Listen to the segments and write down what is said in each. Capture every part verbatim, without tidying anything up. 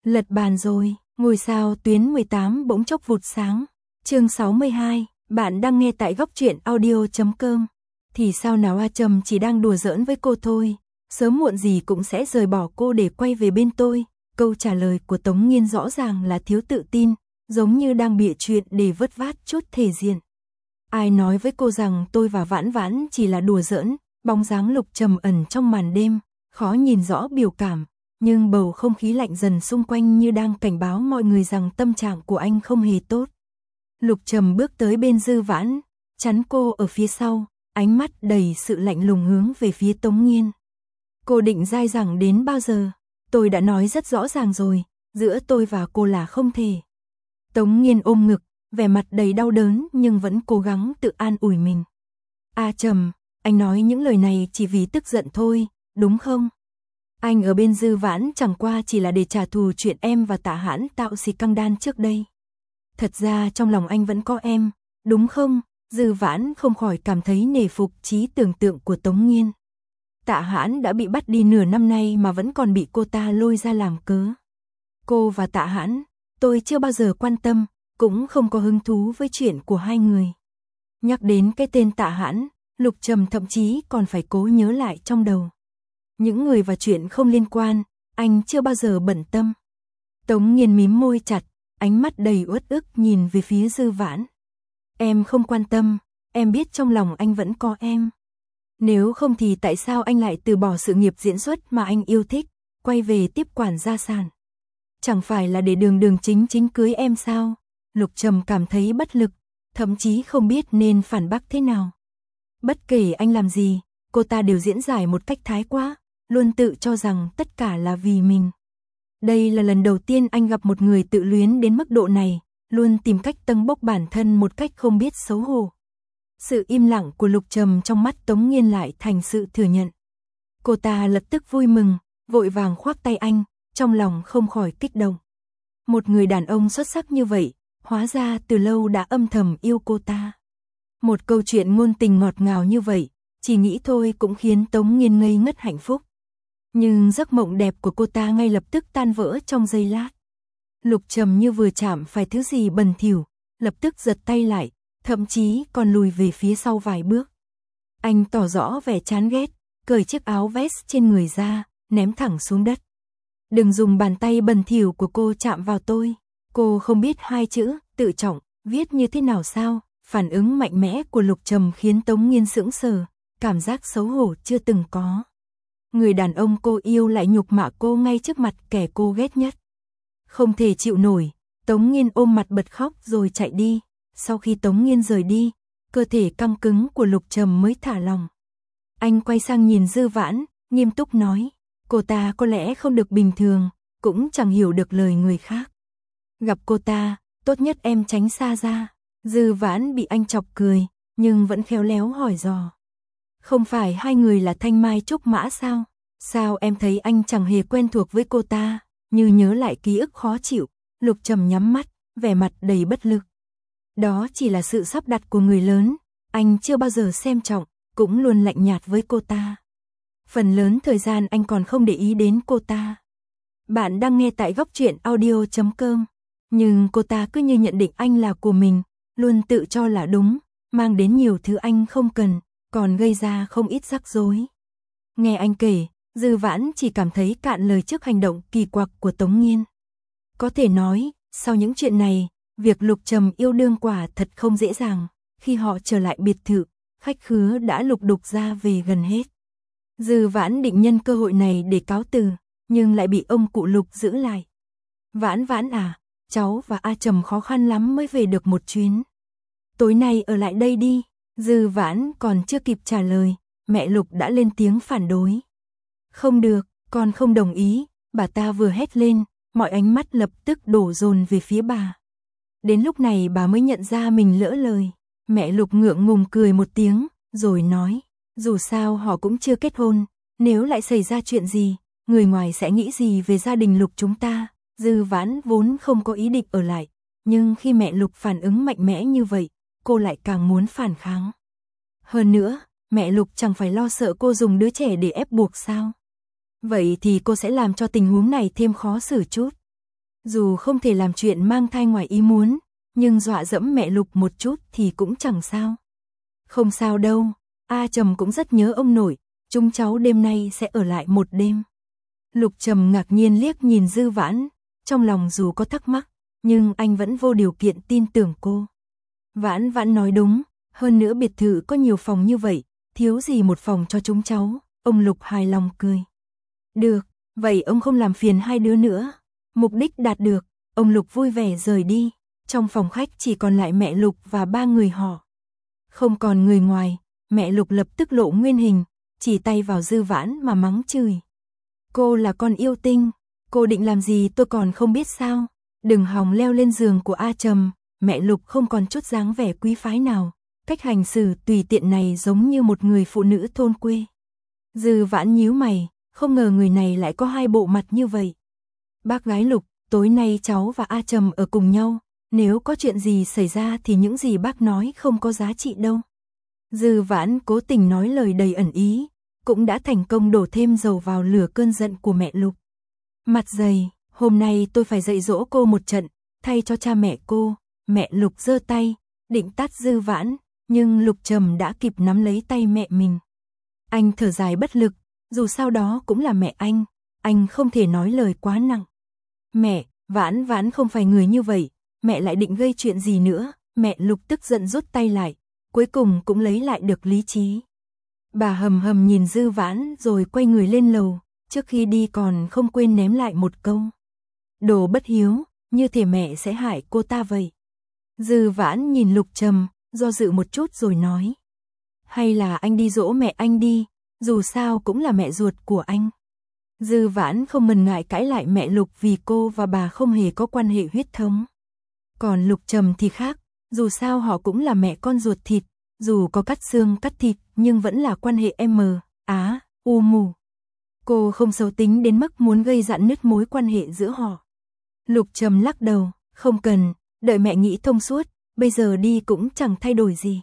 Lật bàn rồi, ngôi sao tuyến mười tám bỗng chốc vụt sáng. Chương sáu mươi hai, bạn đang nghe tại góc truyện audio chấm com. Thì sao nào, A Trầm chỉ đang đùa giỡn với cô thôi, sớm muộn gì cũng sẽ rời bỏ cô để quay về bên tôi. Câu trả lời của Tống Nghiên rõ ràng là thiếu tự tin, giống như đang bịa chuyện để vớt vát chút thể diện. Ai nói với cô rằng tôi và Vãn Vãn chỉ là đùa giỡn? Bóng dáng Lục Trầm ẩn trong màn đêm, khó nhìn rõ biểu cảm, nhưng bầu không khí lạnh dần xung quanh như đang cảnh báo mọi người rằng tâm trạng của anh không hề tốt. Lục Trầm bước tới bên Dư Vãn, chắn cô ở phía sau, ánh mắt đầy sự lạnh lùng hướng về phía Tống Nghiên. Cô định dai dẳng đến bao giờ? Tôi đã nói rất rõ ràng rồi, giữa tôi và cô là không thể. Tống Nghiên ôm ngực, vẻ mặt đầy đau đớn nhưng vẫn cố gắng tự an ủi mình. A Trầm, anh nói những lời này chỉ vì tức giận thôi, đúng không? Anh ở bên Dư Vãn chẳng qua chỉ là để trả thù chuyện em và Tạ Hãn tạo xì căng đan trước đây. Thật ra trong lòng anh vẫn có em, đúng không? Dư Vãn không khỏi cảm thấy nể phục trí tưởng tượng của Tống Nghiên. Tạ Hãn đã bị bắt đi nửa năm nay mà vẫn còn bị cô ta lôi ra làm cớ. Cô và Tạ Hãn, tôi chưa bao giờ quan tâm, cũng không có hứng thú với chuyện của hai người. Nhắc đến cái tên Tạ Hãn, Lục Trầm thậm chí còn phải cố nhớ lại trong đầu. Những người và chuyện không liên quan, anh chưa bao giờ bận tâm. Tống Nghiên mím môi chặt, ánh mắt đầy uất ức nhìn về phía Dư Vãn. Em không quan tâm, em biết trong lòng anh vẫn có em. Nếu không thì tại sao anh lại từ bỏ sự nghiệp diễn xuất mà anh yêu thích, quay về tiếp quản gia sản? Chẳng phải là để đường đường chính chính cưới em sao? Lục Trầm cảm thấy bất lực, thậm chí không biết nên phản bác thế nào. Bất kể anh làm gì, cô ta đều diễn giải một cách thái quá, luôn tự cho rằng tất cả là vì mình. Đây là lần đầu tiên anh gặp một người tự luyến đến mức độ này, luôn tìm cách tâng bốc bản thân một cách không biết xấu hổ. Sự im lặng của Lục Trầm trong mắt Tống Nghiên lại thành sự thừa nhận. Cô ta lập tức vui mừng, vội vàng khoác tay anh, trong lòng không khỏi kích động. Một người đàn ông xuất sắc như vậy, hóa ra từ lâu đã âm thầm yêu cô ta. Một câu chuyện ngôn tình ngọt ngào như vậy, chỉ nghĩ thôi cũng khiến Tống Nghiên ngây ngất hạnh phúc. Nhưng giấc mộng đẹp của cô ta ngay lập tức tan vỡ trong giây lát. Lục Trầm như vừa chạm phải thứ gì bẩn thỉu, lập tức giật tay lại, thậm chí còn lùi về phía sau vài bước. Anh tỏ rõ vẻ chán ghét, cởi chiếc áo vest trên người ra, ném thẳng xuống đất. Đừng dùng bàn tay bẩn thỉu của cô chạm vào tôi. Cô không biết hai chữ tự trọng viết như thế nào sao? Phản ứng mạnh mẽ của Lục Trầm khiến Tống Nghiên sững sờ, cảm giác xấu hổ chưa từng có. Người đàn ông cô yêu lại nhục mạ cô ngay trước mặt kẻ cô ghét nhất. Không thể chịu nổi, Tống Nghiên ôm mặt bật khóc rồi chạy đi. Sau khi Tống Nghiên rời đi, cơ thể căng cứng của Lục Trầm mới thả lòng. Anh quay sang nhìn Dư Vãn, nghiêm túc nói, cô ta có lẽ không được bình thường, cũng chẳng hiểu được lời người khác. Gặp cô ta, tốt nhất em tránh xa ra. Dư Vãn bị anh chọc cười, nhưng vẫn khéo léo hỏi dò. Không phải hai người là thanh mai trúc mã sao? Sao em thấy anh chẳng hề quen thuộc với cô ta? Như nhớ lại ký ức khó chịu, Lục Trầm nhắm mắt, vẻ mặt đầy bất lực. Đó chỉ là sự sắp đặt của người lớn, anh chưa bao giờ xem trọng, cũng luôn lạnh nhạt với cô ta. Phần lớn thời gian anh còn không để ý đến cô ta. Bạn đang nghe tại góc truyện audio chấm com. Nhưng cô ta cứ như nhận định anh là của mình, luôn tự cho là đúng, mang đến nhiều thứ anh không cần, còn gây ra không ít rắc rối. Nghe anh kể, Dư Vãn chỉ cảm thấy cạn lời trước hành động kỳ quặc của Tống Nghiên. Có thể nói, sau những chuyện này, việc Lục Trầm yêu đương quả thật không dễ dàng. Khi họ trở lại biệt thự, khách khứa đã lục đục ra về gần hết. Dư Vãn định nhân cơ hội này để cáo từ, nhưng lại bị ông cụ Lục giữ lại. Vãn Vãn à, cháu và A Trầm khó khăn lắm mới về được một chuyến. Tối nay ở lại đây đi. Dư Vãn còn chưa kịp trả lời, mẹ Lục đã lên tiếng phản đối. Không được, con không đồng ý. Bà ta vừa hét lên, mọi ánh mắt lập tức đổ dồn về phía bà. Đến lúc này bà mới nhận ra mình lỡ lời. Mẹ Lục ngượng ngùng cười một tiếng, rồi nói, dù sao họ cũng chưa kết hôn, nếu lại xảy ra chuyện gì, người ngoài sẽ nghĩ gì về gia đình Lục chúng ta. Dư Vãn vốn không có ý định ở lại, nhưng khi mẹ Lục phản ứng mạnh mẽ như vậy, cô lại càng muốn phản kháng. Hơn nữa, mẹ Lục chẳng phải lo sợ cô dùng đứa trẻ để ép buộc sao? Vậy thì cô sẽ làm cho tình huống này thêm khó xử chút. Dù không thể làm chuyện mang thai ngoài ý muốn, nhưng dọa dẫm mẹ Lục một chút thì cũng chẳng sao. Không sao đâu, A Trầm cũng rất nhớ ông nội, chúng cháu đêm nay sẽ ở lại một đêm. Lục Trầm ngạc nhiên liếc nhìn Dư Vãn, trong lòng dù có thắc mắc, nhưng anh vẫn vô điều kiện tin tưởng cô. Vãn Vãn nói đúng, hơn nữa biệt thự có nhiều phòng như vậy, thiếu gì một phòng cho chúng cháu, ông Lục hài lòng cười. Được, vậy ông không làm phiền hai đứa nữa. Mục đích đạt được, ông Lục vui vẻ rời đi, trong phòng khách chỉ còn lại mẹ Lục và ba người họ. Không còn người ngoài, mẹ Lục lập tức lộ nguyên hình, chỉ tay vào Dư Vãn mà mắng chửi. Cô là con yêu tinh, cô định làm gì tôi còn không biết sao, đừng hòng leo lên giường của A Trầm. Mẹ Lục không còn chút dáng vẻ quý phái nào, cách hành xử tùy tiện này giống như một người phụ nữ thôn quê. Dư Vãn nhíu mày, không ngờ người này lại có hai bộ mặt như vậy. Bác gái Lục, tối nay cháu và A Trầm ở cùng nhau, nếu có chuyện gì xảy ra thì những gì bác nói không có giá trị đâu. Dư Vãn cố tình nói lời đầy ẩn ý, cũng đã thành công đổ thêm dầu vào lửa cơn giận của mẹ Lục. Mặt dày, hôm nay tôi phải dạy dỗ cô một trận, thay cho cha mẹ cô. Mẹ Lục giơ tay, định tát Dư Vãn, nhưng Lục Trầm đã kịp nắm lấy tay mẹ mình. Anh thở dài bất lực, dù sao đó cũng là mẹ anh, anh không thể nói lời quá nặng. Mẹ, Vãn Vãn không phải người như vậy, mẹ lại định gây chuyện gì nữa, mẹ Lục tức giận rút tay lại, cuối cùng cũng lấy lại được lý trí. Bà hầm hầm nhìn Dư Vãn rồi quay người lên lầu, trước khi đi còn không quên ném lại một câu. Đồ bất hiếu, như thể mẹ sẽ hại cô ta vậy. Dư Vãn nhìn Lục Trầm, do dự một chút rồi nói. Hay là anh đi dỗ mẹ anh đi, dù sao cũng là mẹ ruột của anh. Dư Vãn không mần ngại cãi lại mẹ Lục vì cô và bà không hề có quan hệ huyết thống. Còn Lục Trầm thì khác, dù sao họ cũng là mẹ con ruột thịt, dù có cắt xương cắt thịt nhưng vẫn là quan hệ M, Á, U mù. Cô không xấu tính đến mức muốn gây rạn nứt mối quan hệ giữa họ. Lục Trầm lắc đầu, không cần, đợi mẹ nghĩ thông suốt, bây giờ đi cũng chẳng thay đổi gì.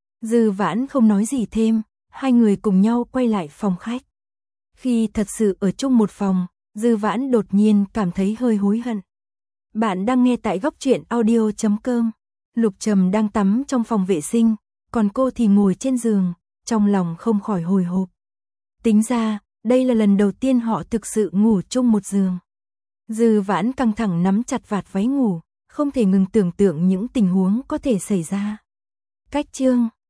Dư Vãn không nói gì thêm, hai người cùng nhau quay lại phòng khách. Khi thật sự ở chung một phòng, Dư Vãn đột nhiên cảm thấy hơi hối hận. Bạn đang nghe tại góc truyện audio chấm com. Lục Trầm đang tắm trong phòng vệ sinh, còn cô thì ngồi trên giường, trong lòng không khỏi hồi hộp. Tính ra, đây là lần đầu tiên họ thực sự ngủ chung một giường. Dư Vãn căng thẳng nắm chặt vạt váy ngủ, không thể ngừng tưởng tượng những tình huống có thể xảy ra. Cách chương